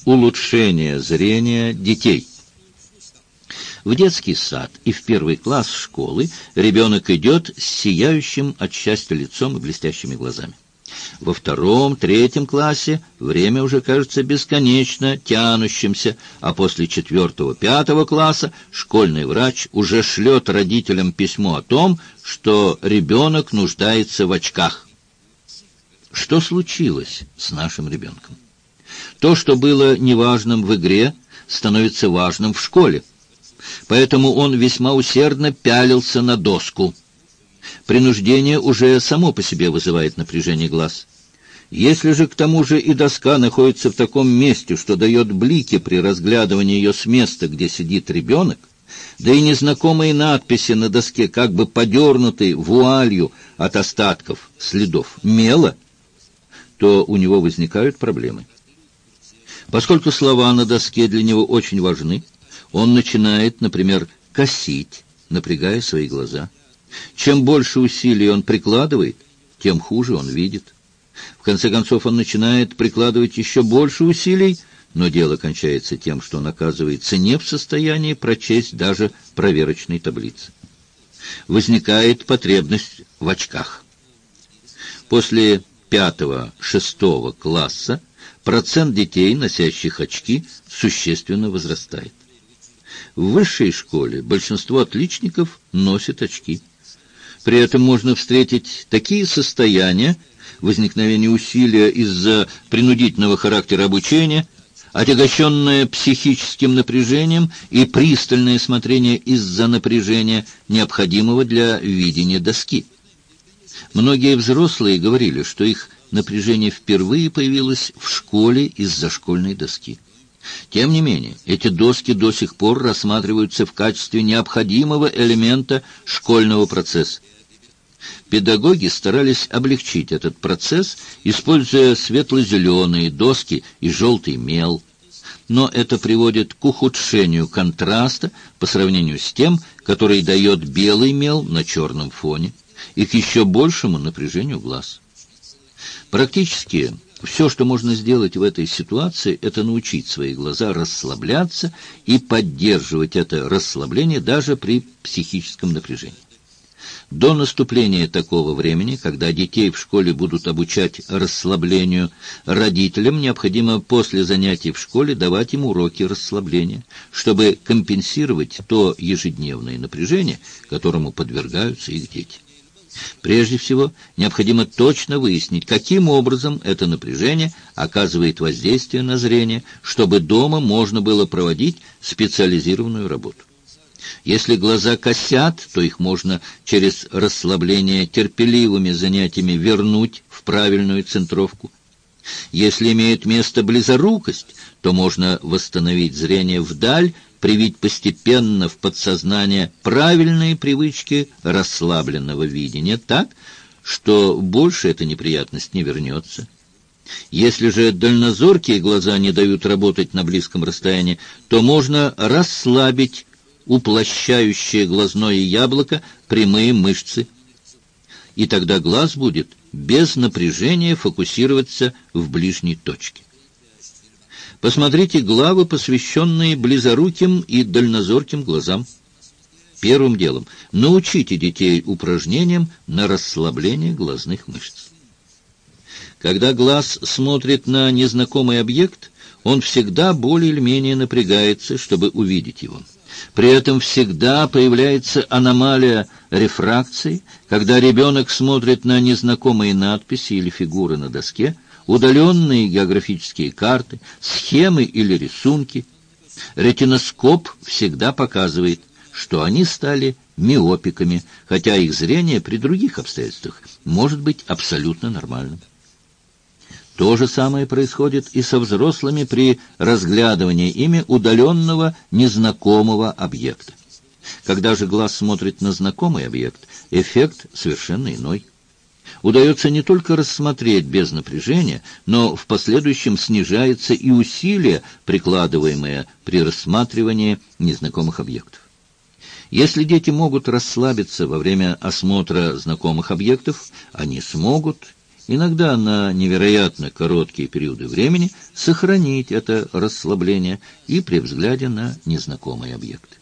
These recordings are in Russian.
улучшения зрения детей. В детский сад и в первый класс школы ребенок идет с сияющим от счастья лицом и блестящими глазами. Во втором, третьем классе время уже кажется бесконечно тянущимся, а после четвертого, пятого класса школьный врач уже шлет родителям письмо о том, что ребенок нуждается в очках. Что случилось с нашим ребенком? То, что было неважным в игре, становится важным в школе. Поэтому он весьма усердно пялился на доску. Принуждение уже само по себе вызывает напряжение глаз. Если же к тому же и доска находится в таком месте, что дает блики при разглядывании ее с места, где сидит ребенок, да и незнакомые надписи на доске как бы подернуты вуалью от остатков следов мела, то у него возникают проблемы. Поскольку слова на доске для него очень важны, он начинает, например, косить, напрягая свои глаза. Чем больше усилий он прикладывает, тем хуже он видит. В конце концов, он начинает прикладывать еще больше усилий, но дело кончается тем, что он оказывается не в состоянии прочесть даже проверочной таблицы. Возникает потребность в очках. После 5-6 класса процент детей, носящих очки, существенно возрастает. В высшей школе большинство отличников носит очки. При этом можно встретить такие состояния, возникновение усилия из-за принудительного характера обучения, отягощенное психическим напряжением и пристальное смотрение из-за напряжения, необходимого для видения доски. Многие взрослые говорили, что их напряжение впервые появилось в школе из-за школьной доски. Тем не менее, эти доски до сих пор рассматриваются в качестве необходимого элемента школьного процесса. Педагоги старались облегчить этот процесс, используя светло-зеленые доски и желтый мел. Но это приводит к ухудшению контраста по сравнению с тем, который дает белый мел на черном фоне, и к еще большему напряжению глаз. Практически все, что можно сделать в этой ситуации, это научить свои глаза расслабляться и поддерживать это расслабление даже при психическом напряжении. До наступления такого времени, когда детей в школе будут обучать расслаблению, родителям необходимо после занятий в школе давать им уроки расслабления, чтобы компенсировать то ежедневное напряжение, которому подвергаются их дети. Прежде всего, необходимо точно выяснить, каким образом это напряжение оказывает воздействие на зрение, чтобы дома можно было проводить специализированную работу. Если глаза косят, то их можно через расслабление терпеливыми занятиями вернуть в правильную центровку. Если имеет место близорукость, то можно восстановить зрение вдаль, привить постепенно в подсознание правильные привычки расслабленного видения так, что больше эта неприятность не вернется. Если же дальнозоркие глаза не дают работать на близком расстоянии, то можно расслабить уплощающее глазное яблоко прямые мышцы, и тогда глаз будет без напряжения фокусироваться в ближней точке. Посмотрите главы, посвященные близоруким и дальнозорким глазам. Первым делом научите детей упражнениям на расслабление глазных мышц. Когда глаз смотрит на незнакомый объект, он всегда более или менее напрягается, чтобы увидеть его. При этом всегда появляется аномалия рефракции, когда ребенок смотрит на незнакомые надписи или фигуры на доске, удаленные географические карты, схемы или рисунки. Ретиноскоп всегда показывает, что они стали миопиками, хотя их зрение при других обстоятельствах может быть абсолютно нормальным. То же самое происходит и со взрослыми при разглядывании ими удаленного незнакомого объекта. Когда же глаз смотрит на знакомый объект, эффект совершенно иной. Удается не только рассмотреть без напряжения, но в последующем снижается и усилие, прикладываемое при рассматривании незнакомых объектов. Если дети могут расслабиться во время осмотра знакомых объектов, они смогут иногда на невероятно короткие периоды времени, сохранить это расслабление и при взгляде на незнакомые объекты.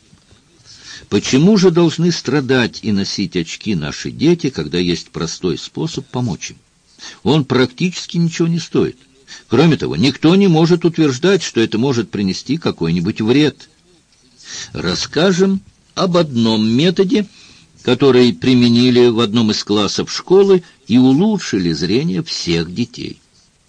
Почему же должны страдать и носить очки наши дети, когда есть простой способ помочь им? Он практически ничего не стоит. Кроме того, никто не может утверждать, что это может принести какой-нибудь вред. Расскажем об одном методе, который применили в одном из классов школы и улучшили зрение всех детей.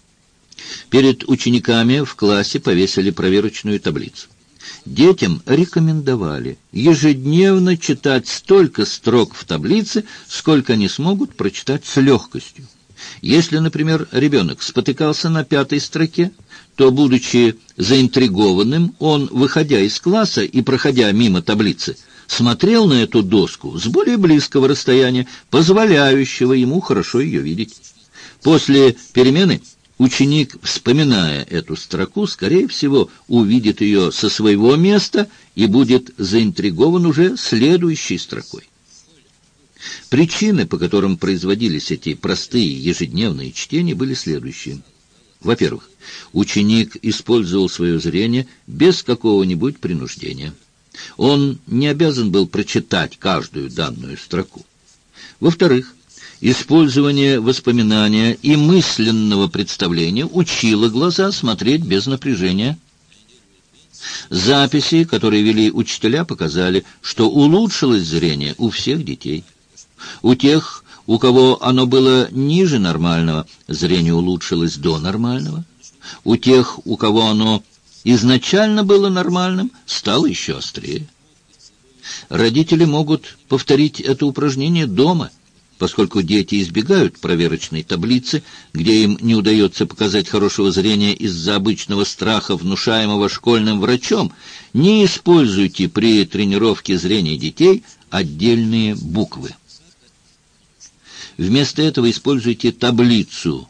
Перед учениками в классе повесили проверочную таблицу. Детям рекомендовали ежедневно читать столько строк в таблице, сколько они смогут прочитать с легкостью. Если, например, ребенок спотыкался на 5-й строке, то, будучи заинтригованным, он, выходя из класса и проходя мимо таблицы, смотрел на эту доску с более близкого расстояния, позволяющего ему хорошо ее видеть. После перемены ученик, вспоминая эту строку, скорее всего, увидит ее со своего места и будет заинтригован уже следующей строкой. Причины, по которым производились эти простые ежедневные чтения, были следующие. Во-первых, ученик использовал свое зрение без какого-нибудь принуждения. Он не обязан был прочитать каждую данную строку. Во-вторых, использование воспоминания и мысленного представления учило глаза смотреть без напряжения. Записи, которые вели учителя, показали, что улучшилось зрение у всех детей. У тех, у кого оно было ниже нормального, зрение улучшилось до нормального. У тех, у кого оно изначально было нормальным, стало еще острее. Родители могут повторить это упражнение дома, поскольку дети избегают проверочной таблицы, где им не удается показать хорошего зрения из-за обычного страха, внушаемого школьным врачом. Не используйте при тренировке зрения детей отдельные буквы. Вместо этого используйте таблицу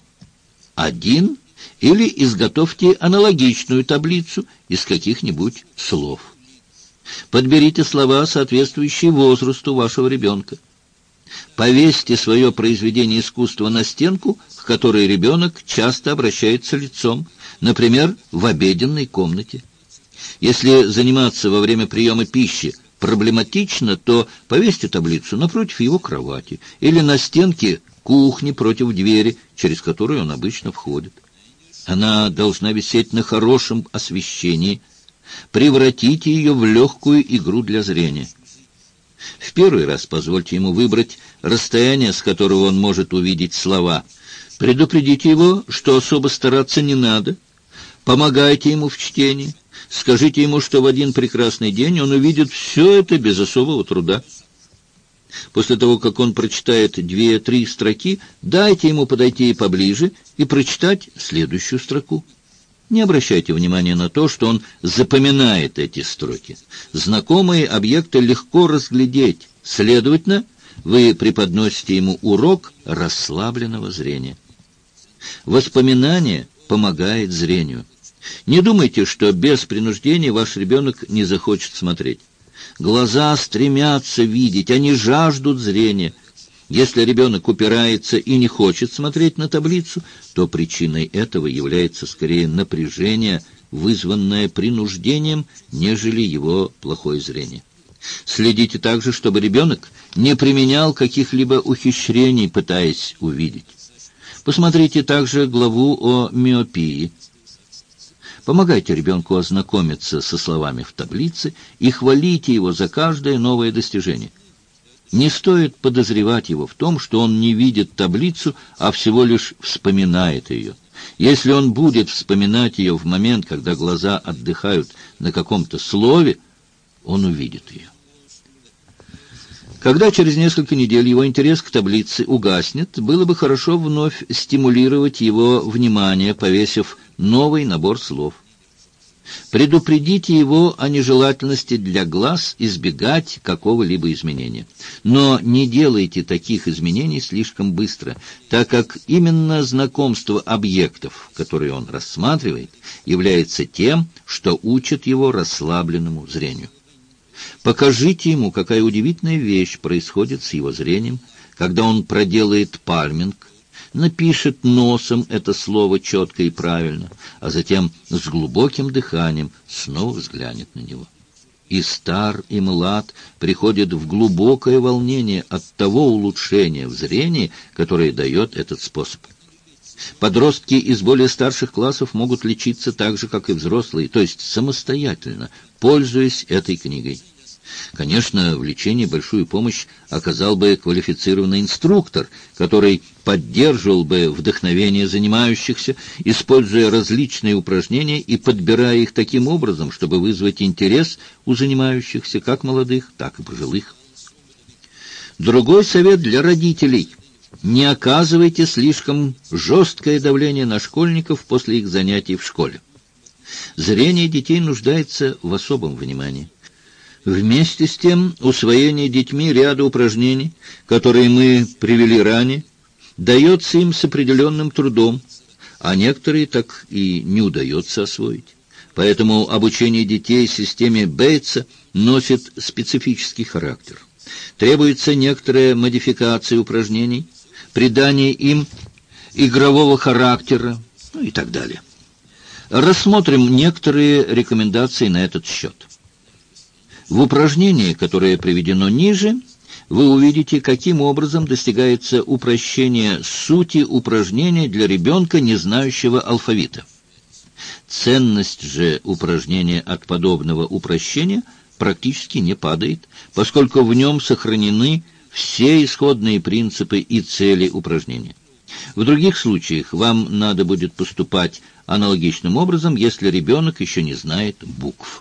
1 или изготовьте аналогичную таблицу из каких-нибудь слов. Подберите слова, соответствующие возрасту вашего ребенка. Повесьте свое произведение искусства на стенку, к которой ребенок часто обращается лицом, например, в обеденной комнате. Если заниматься во время приема пищи проблематично, то повесьте таблицу напротив его кровати или на стенке кухни против двери, через которую он обычно входит. Она должна висеть на хорошем освещении. Превратите ее в легкую игру для зрения. В первый раз позвольте ему выбрать расстояние, с которого он может увидеть слова. Предупредите его, что особо стараться не надо. Помогайте ему в чтении. Скажите ему, что в один прекрасный день он увидит все это без особого труда. После того, как он прочитает 2-3 строки, дайте ему подойти поближе и прочитать следующую строку. Не обращайте внимания на то, что он запоминает эти строки. Знакомые объекты легко разглядеть. Следовательно, вы преподносите ему урок расслабленного зрения. Воспоминание помогает зрению. Не думайте, что без принуждения ваш ребенок не захочет смотреть. Глаза стремятся видеть, они жаждут зрения. Если ребенок упирается и не хочет смотреть на таблицу, то причиной этого является скорее напряжение, вызванное принуждением, нежели его плохое зрение. Следите также, чтобы ребенок не применял каких-либо ухищрений, пытаясь увидеть. Посмотрите также главу о миопии. Помогайте ребенку ознакомиться со словами в таблице и хвалите его за каждое новое достижение. Не стоит подозревать его в том, что он не видит таблицу, а всего лишь вспоминает ее. Если он будет вспоминать ее в момент, когда глаза отдыхают на каком-то слове, он увидит ее. Когда через несколько недель его интерес к таблице угаснет, было бы хорошо вновь стимулировать его внимание, повесив новый набор слов. Предупредите его о нежелательности для глаз избегать какого-либо изменения. Но не делайте таких изменений слишком быстро, так как именно знакомство объектов, которые он рассматривает, является тем, что учит его расслабленному зрению. Покажите ему, какая удивительная вещь происходит с его зрением, когда он проделает пальминг, напишет носом это слово четко и правильно, а затем с глубоким дыханием снова взглянет на него. И стар, и млад приходят в глубокое волнение от того улучшения в зрении, которое дает этот способ. Подростки из более старших классов могут лечиться так же, как и взрослые, то есть самостоятельно, пользуясь этой книгой. Конечно, в лечении большую помощь оказал бы квалифицированный инструктор, который поддерживал бы вдохновение занимающихся, используя различные упражнения и подбирая их таким образом, чтобы вызвать интерес у занимающихся, как молодых, так и пожилых. Другой совет для родителей: не оказывайте слишком жесткое давление на школьников после их занятий в школе. Зрение детей нуждается в особом внимании. Вместе с тем, усвоение детьми ряда упражнений, которые мы привели ранее, дается им с определенным трудом, а некоторые так и не удается освоить. Поэтому обучение детей системе Бейтса носит специфический характер. Требуется некоторая модификация упражнений, придание им игрового характера, и так далее. Рассмотрим некоторые рекомендации на этот счет. В упражнении, которое приведено ниже, вы увидите, каким образом достигается упрощение сути упражнения для ребенка, не знающего алфавита. Ценность же упражнения от подобного упрощения практически не падает, поскольку в нем сохранены все исходные принципы и цели упражнения. В других случаях вам надо будет поступать аналогичным образом, если ребенок еще не знает букв.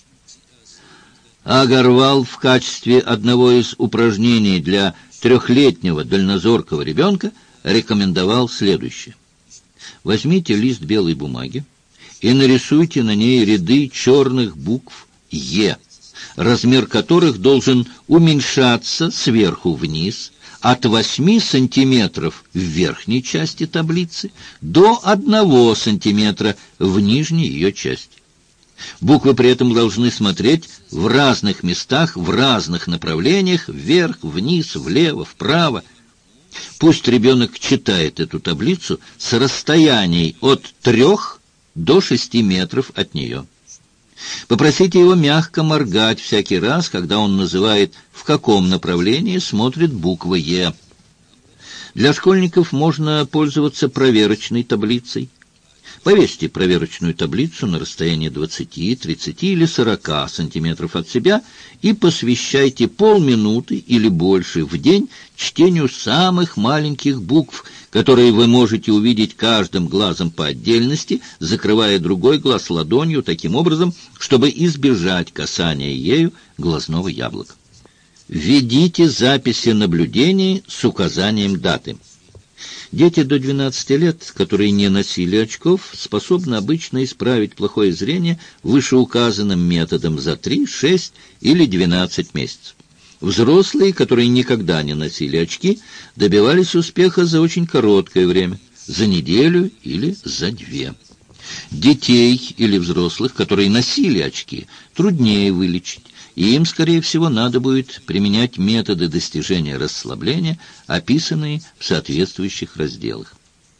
Агарвал в качестве одного из упражнений для 3-летнего дальнозоркого ребенка рекомендовал следующее. Возьмите лист белой бумаги и нарисуйте на ней ряды черных букв «Е», размер которых должен уменьшаться сверху вниз от 8 сантиметров в верхней части таблицы до 1 сантиметра в нижней ее части. Буквы при этом должны смотреть в разных местах, в разных направлениях, вверх, вниз, влево, вправо. Пусть ребенок читает эту таблицу с расстояний от 3 до 6 метров от нее. Попросите его мягко моргать всякий раз, когда он называет, в каком направлении смотрит буква «Е». Для школьников можно пользоваться проверочной таблицей. Повесьте проверочную таблицу на расстоянии 20, 30 или 40 сантиметров от себя и посвящайте полминуты или больше в день чтению самых маленьких букв, которые вы можете увидеть каждым глазом по отдельности, закрывая другой глаз ладонью таким образом, чтобы избежать касания ею глазного яблока. Введите записи наблюдений с указанием даты. Дети до 12 лет, которые не носили очков, способны обычно исправить плохое зрение вышеуказанным методом за 3, 6 или 12 месяцев. Взрослые, которые никогда не носили очки, добивались успеха за очень короткое время, за неделю или за 2. Детей или взрослых, которые носили очки, труднее вылечить, и им, скорее всего, надо будет применять методы достижения расслабления, описанные в соответствующих разделах.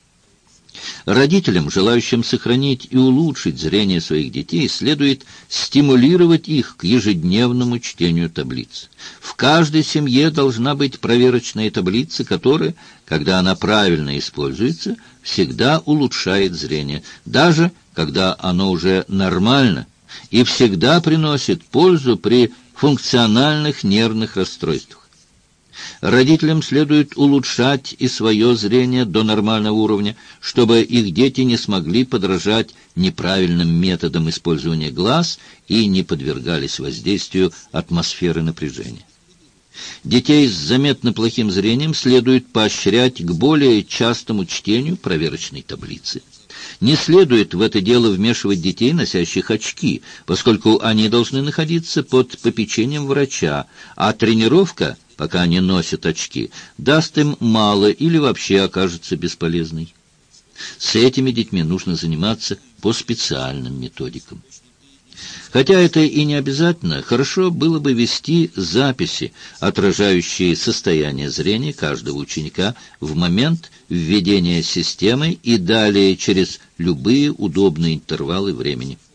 Родителям, желающим сохранить и улучшить зрение своих детей, следует стимулировать их к ежедневному чтению таблиц. В каждой семье должна быть проверочная таблица, которая, когда она правильно используется, всегда улучшает зрение, даже когда оно уже нормально, и всегда приносит пользу при функциональных нервных расстройствах. Родителям следует улучшать и свое зрение до нормального уровня, чтобы их дети не смогли подражать неправильным методам использования глаз и не подвергались воздействию атмосферы напряжения. Детей с заметно плохим зрением следует поощрять к более частому чтению проверочной таблицы. Не следует в это дело вмешивать детей, носящих очки, поскольку они должны находиться под попечением врача, а тренировка, пока они носят очки, даст им мало или вообще окажется бесполезной. С этими детьми нужно заниматься по специальным методикам. Хотя это и не обязательно, хорошо было бы вести записи, отражающие состояние зрения каждого ученика в момент введения системы и далее через любые удобные интервалы времени.